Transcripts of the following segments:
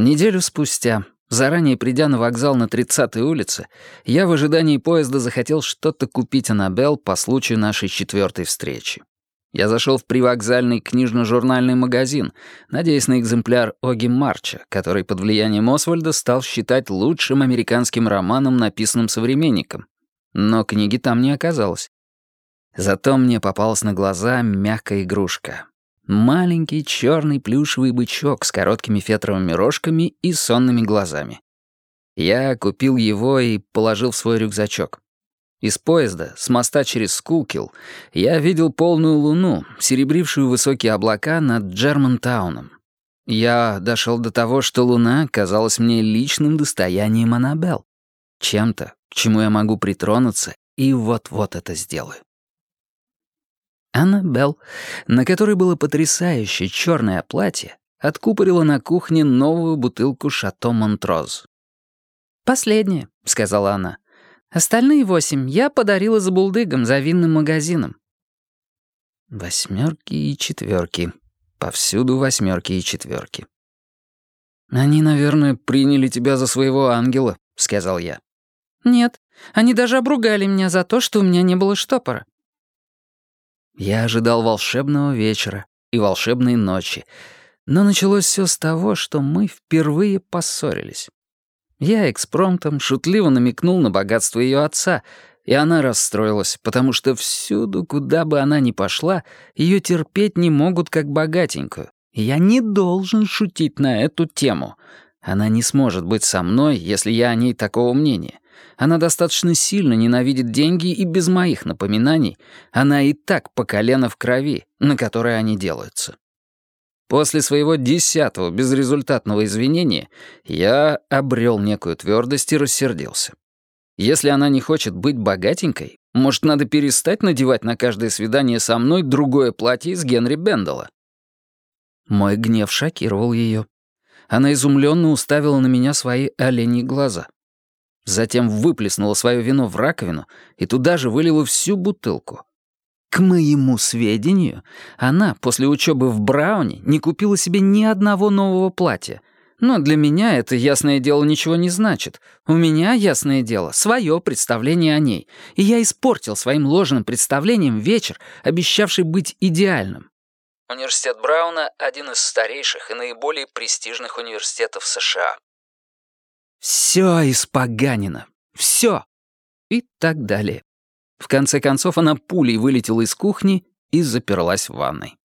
Неделю спустя, заранее придя на вокзал на 30-й улице, я в ожидании поезда захотел что-то купить Аннабелл по случаю нашей 4-й встречи. Я зашел в привокзальный книжно-журнальный магазин, надеясь на экземпляр Оги Марча, который под влиянием Освальда стал считать лучшим американским романом, написанным современником. Но книги там не оказалось. Зато мне попалась на глаза мягкая игрушка. Маленький черный плюшевый бычок с короткими фетровыми рожками и сонными глазами. Я купил его и положил в свой рюкзачок. Из поезда, с моста через Скулкилл, я видел полную луну, серебрившую высокие облака над Джермантауном. Я дошел до того, что луна казалась мне личным достоянием Аннабелл. Чем-то, к чему я могу притронуться, и вот-вот это сделаю. Аннабелл, на которой было потрясающее черное платье, откупорила на кухне новую бутылку «Шато Монтроз». «Последняя», — сказала она. «Остальные 8 я подарила за булдыгом, за винным магазином». 8 и 4. Повсюду 8 и 4. «Они, наверное, приняли тебя за своего ангела», — сказал я. «Нет, они даже обругали меня за то, что у меня не было штопора». Я ожидал волшебного вечера и волшебной ночи, но началось все с того, что мы впервые поссорились. Я экспромтом шутливо намекнул на богатство ее отца, и она расстроилась, потому что всюду, куда бы она ни пошла, ее терпеть не могут как богатенькую. И я не должен шутить на эту тему. Она не сможет быть со мной, если я о ней такого мнения. Она достаточно сильно ненавидит деньги, и без моих напоминаний она и так по колено в крови, на которой они делаются. После своего 10-го безрезультатного извинения я обрел некую твердость и рассердился. Если она не хочет быть богатенькой, может, надо перестать надевать на каждое свидание со мной другое платье из Генри Бендела? Мой гнев шокировал ее. Она изумленно уставила на меня свои оленьи глаза. Затем выплеснула свое вино в раковину и туда же вылила всю бутылку. К моему сведению, она после учебы в Брауне не купила себе ни одного нового платья. Но для меня это, ясное дело, ничего не значит. У меня, ясное дело, свое представление о ней. И я испортил своим ложным представлением вечер, обещавший быть идеальным. Университет Брауна — один из старейших и наиболее престижных университетов США. Все испоганено. Все. И так далее. В конце концов, она пулей вылетела из кухни и заперлась в ванной.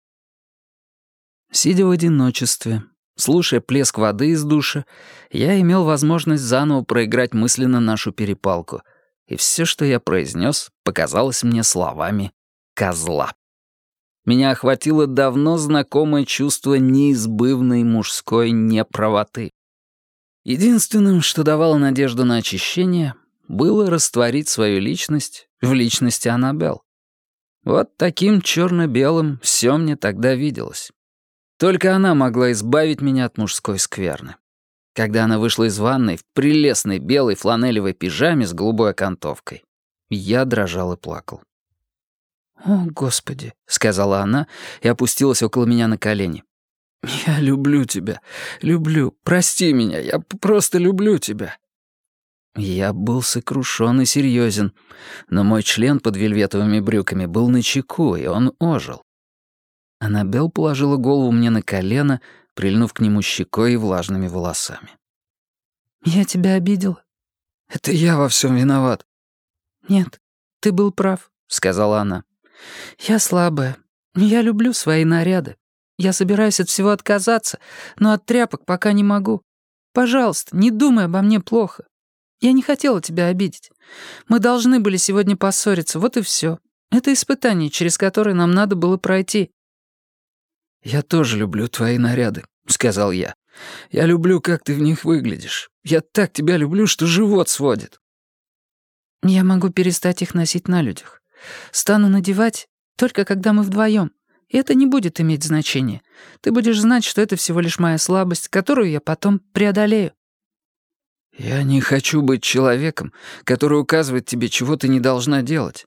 Сидя в одиночестве, слушая плеск воды из душа, я имел возможность заново проиграть мысленно нашу перепалку, и все, что я произнес, показалось мне словами «козла». Меня охватило давно знакомое чувство неизбывной мужской неправоты. Единственным, что давало надежду на очищение, было растворить свою личность в личности Аннабелл. Вот таким черно-белым все мне тогда виделось. Только она могла избавить меня от мужской скверны. Когда она вышла из ванной в прелестной белой фланелевой пижаме с голубой окантовкой, я дрожал и плакал. «О, Господи», — сказала она и опустилась около меня на колени. «Я люблю тебя, люблю. Прости меня, я просто люблю тебя». Я был сокрушен и серьезен, но мой член под вельветовыми брюками был начеку, и он ожил. Аннабелл положила голову мне на колено, прильнув к нему щекой и влажными волосами. «Я тебя обидела?» «Это я во всем виноват». «Нет, ты был прав», — сказала она. «Я слабая. Я люблю свои наряды. Я собираюсь от всего отказаться, но от тряпок пока не могу. Пожалуйста, не думай обо мне плохо. Я не хотела тебя обидеть. Мы должны были сегодня поссориться, вот и все. Это испытание, через которое нам надо было пройти». «Я тоже люблю твои наряды», — сказал я. «Я люблю, как ты в них выглядишь. Я так тебя люблю, что живот сводит». «Я могу перестать их носить на людях. Стану надевать только когда мы вдвоем. И это не будет иметь значения. Ты будешь знать, что это всего лишь моя слабость, которую я потом преодолею». «Я не хочу быть человеком, который указывает тебе, чего ты не должна делать».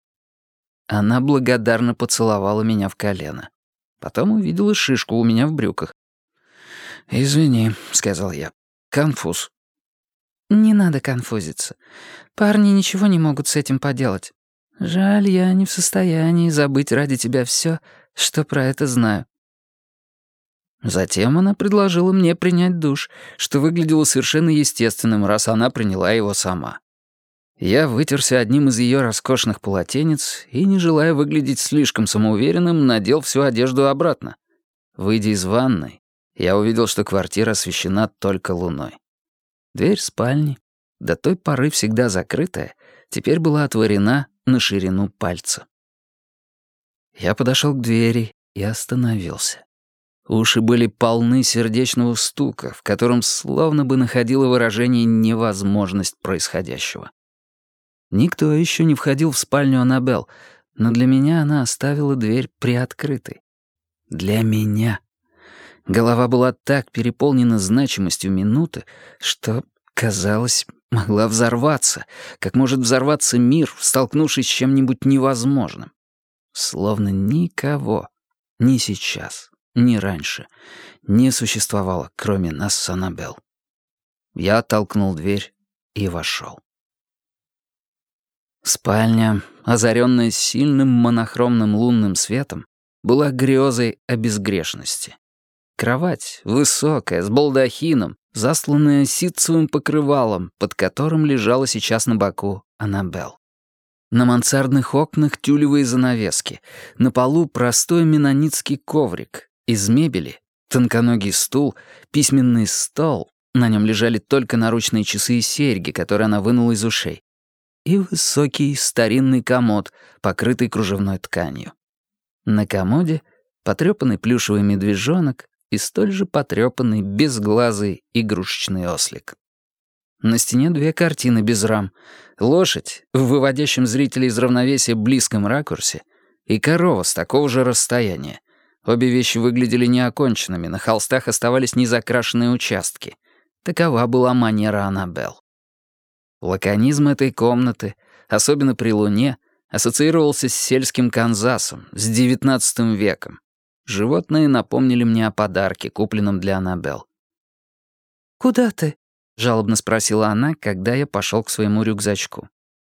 Она благодарно поцеловала меня в колено. Потом увидела шишку у меня в брюках. «Извини», — сказал я. «Конфуз». «Не надо конфузиться. Парни ничего не могут с этим поделать. Жаль, я не в состоянии забыть ради тебя все, что про это знаю». Затем она предложила мне принять душ, что выглядело совершенно естественным, раз она приняла его сама. Я вытерся одним из ее роскошных полотенец и, не желая выглядеть слишком самоуверенным, надел всю одежду обратно. Выйдя из ванной, я увидел, что квартира освещена только луной. Дверь спальни, до той поры всегда закрытая, теперь была отворена на ширину пальца. Я подошел к двери и остановился. Уши были полны сердечного стука, в котором словно бы находило выражение невозможность происходящего. Никто еще не входил в спальню Аннабелл, но для меня она оставила дверь приоткрытой. Для меня. Голова была так переполнена значимостью минуты, что, казалось, могла взорваться, как может взорваться мир, столкнувшись с чем-нибудь невозможным. Словно никого, ни сейчас, ни раньше, не существовало, кроме нас с Аннабелл. Я оттолкнул дверь и вошел. Спальня, озаренная сильным монохромным лунным светом, была грезой о безгрешности. Кровать, высокая, с балдахином, засланная ситцевым покрывалом, под которым лежала сейчас на боку Аннабелл. На мансардных окнах тюлевые занавески, на полу простой менонитский коврик, из мебели тонконогий стул, письменный стол, на нем лежали только наручные часы и серьги, которые она вынула из ушей, и высокий старинный комод, покрытый кружевной тканью. На комоде потрёпанный плюшевый медвежонок и столь же потрёпанный безглазый игрушечный ослик. На стене 2 картины без рам. Лошадь, в выводящем зрителя из равновесия близком ракурсе, и корова с такого же расстояния. Обе вещи выглядели неоконченными, на холстах оставались незакрашенные участки. Такова была манера Аннабелл. Лаконизм этой комнаты, особенно при луне, ассоциировался с сельским Канзасом, с XIX веком. Животные напомнили мне о подарке, купленном для Аннабелл. «Куда ты?» — жалобно спросила она, когда я пошел к своему рюкзачку.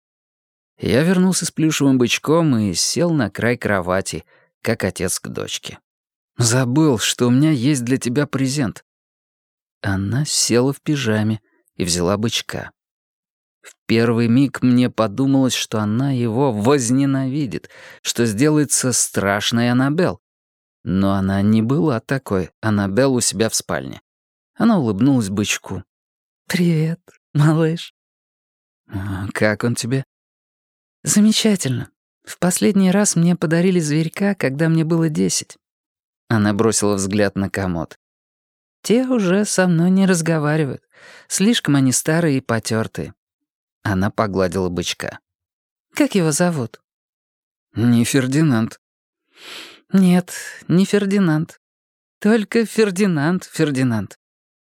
Я вернулся с плюшевым бычком и сел на край кровати, как отец к дочке. «Забыл, что у меня есть для тебя презент». Она села в пижаме и взяла бычка. В первый миг мне подумалось, что она его возненавидит, что сделается страшной Аннабелл. Но она не была такой Аннабелл у себя в спальне. Она улыбнулась бычку. «Привет, малыш». «Как он тебе?» «Замечательно. В последний раз мне подарили зверька, когда мне было 10». Она бросила взгляд на комод. «Те уже со мной не разговаривают. Слишком они старые и потертые». Она погладила бычка. «Как его зовут?» «Не Фердинанд». «Нет, не Фердинанд. Только Фердинанд».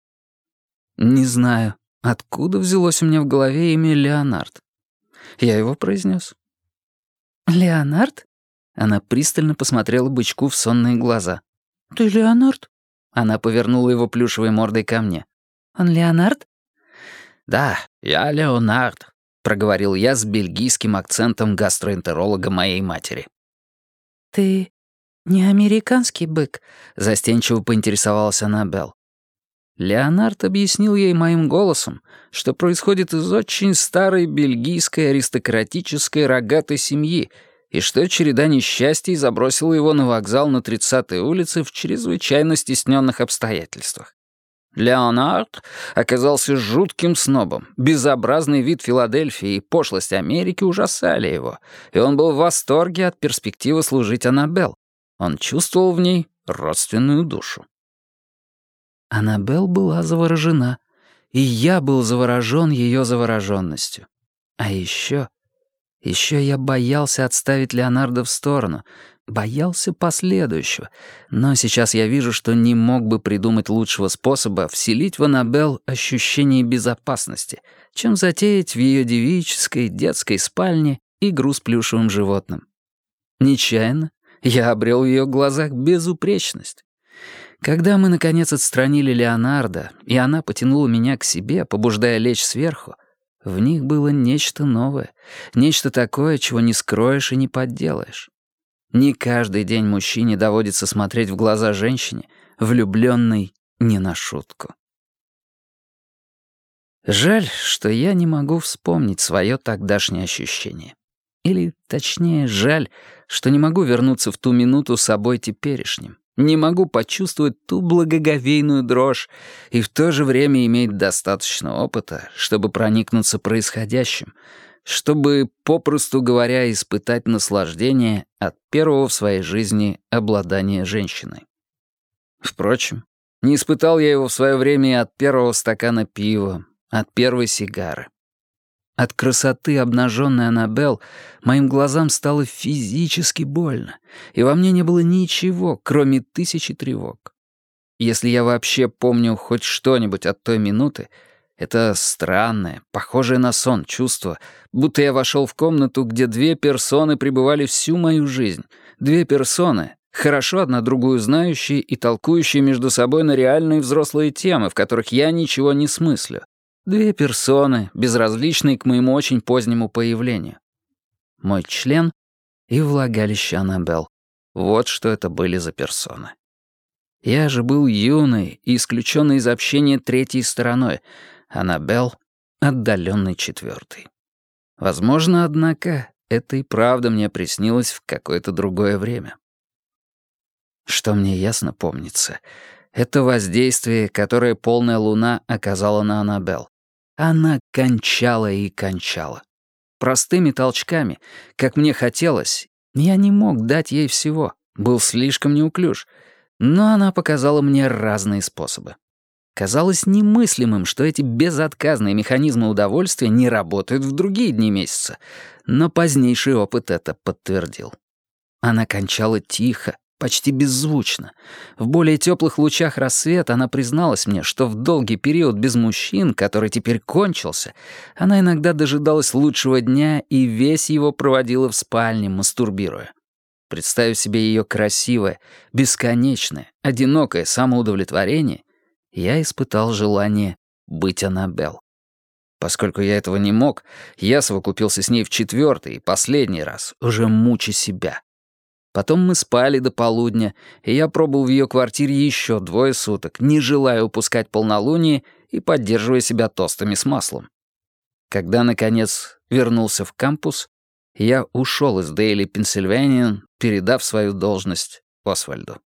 Не знаю, откуда взялось у меня в голове имя Леонард. Я его произнес. «Леонард?» Она пристально посмотрела бычку в сонные глаза. «Ты Леонард?» Она повернула его плюшевой мордой ко мне. «Он Леонард?» «Да, я Леонард», — проговорил я с бельгийским акцентом гастроэнтеролога моей матери. «Ты не американский бык?» — застенчиво поинтересовалась Аннабелл. Леонард объяснил ей моим голосом, что происходит из очень старой бельгийской аристократической рогатой семьи и что череда несчастий забросила его на вокзал на 30-й улице в чрезвычайно стесненных обстоятельствах. Леонард оказался жутким снобом, безобразный вид Филадельфии и пошлость Америки ужасали его, и он был в восторге от перспективы служить Аннабелл. Он чувствовал в ней родственную душу. Аннабелл была заворожена, и я был заворожен ее завороженностью. А еще я боялся отставить Леонардо в сторону, боялся последующего, но сейчас я вижу, что не мог бы придумать лучшего способа вселить в Аннабелл ощущение безопасности, чем затеять в ее девической детской спальне игру с плюшевым животным. Нечаянно я обрел в ее глазах безупречность. Когда мы, наконец, отстранили Леонардо, и она потянула меня к себе, побуждая лечь сверху, в них было нечто новое, нечто такое, чего не скроешь и не подделаешь. Не каждый день мужчине доводится смотреть в глаза женщине, влюбленной не на шутку. Жаль, что я не могу вспомнить свое тогдашнее ощущение. Или, точнее, жаль, что не могу вернуться в ту минуту собой теперешним. Не могу почувствовать ту благоговейную дрожь и в то же время иметь достаточно опыта, чтобы проникнуться происходящим, чтобы, попросту говоря, испытать наслаждение от первого в своей жизни обладания женщиной. Впрочем, не испытал я его в свое время и от первого стакана пива, от первой сигары. От красоты обнаженной Аннабелл моим глазам стало физически больно, и во мне не было ничего, кроме тысячи тревог. Если я вообще помню хоть что-нибудь от той минуты, это странное, похожее на сон чувство, будто я вошел в комнату, где две персоны пребывали всю мою жизнь. Две персоны, хорошо одна другую знающие и толкующие между собой на реальные взрослые темы, в которых я ничего не смыслю. Две персоны, безразличные к моему очень позднему появлению. Мой член и влагалище Аннабелл. Вот что это были за персоны. Я же был юный и исключенный из общения третьей стороной, Аннабелл — отдаленный четвертой. Возможно, однако, это и правда мне приснилось в какое-то другое время. Что мне ясно помнится, это воздействие, которое полная луна оказала на Аннабелл. Она кончала и кончала. Простыми толчками, как мне хотелось, я не мог дать ей всего, был слишком неуклюж, но она показала мне разные способы. Казалось немыслимым, что эти безотказные механизмы удовольствия не работают в другие дни месяца, но позднейший опыт это подтвердил. Она кончала тихо, почти беззвучно. В более теплых лучах рассвета она призналась мне, что в долгий период без мужчин, который теперь кончился, она иногда дожидалась лучшего дня и весь его проводила в спальне, мастурбируя. Представив себе ее красивое, бесконечное, одинокое самоудовлетворение, я испытал желание быть Аннабелл. Поскольку я этого не мог, я совокупился с ней в четвертый и последний раз, уже муча себя. Потом мы спали до полудня, и я пробыл в ее квартире еще 2 суток, не желая упускать полнолуние и поддерживая себя тостами с маслом. Когда, наконец, вернулся в кампус, я ушел из Дейли Пенсильваниан, передав свою должность Освальду.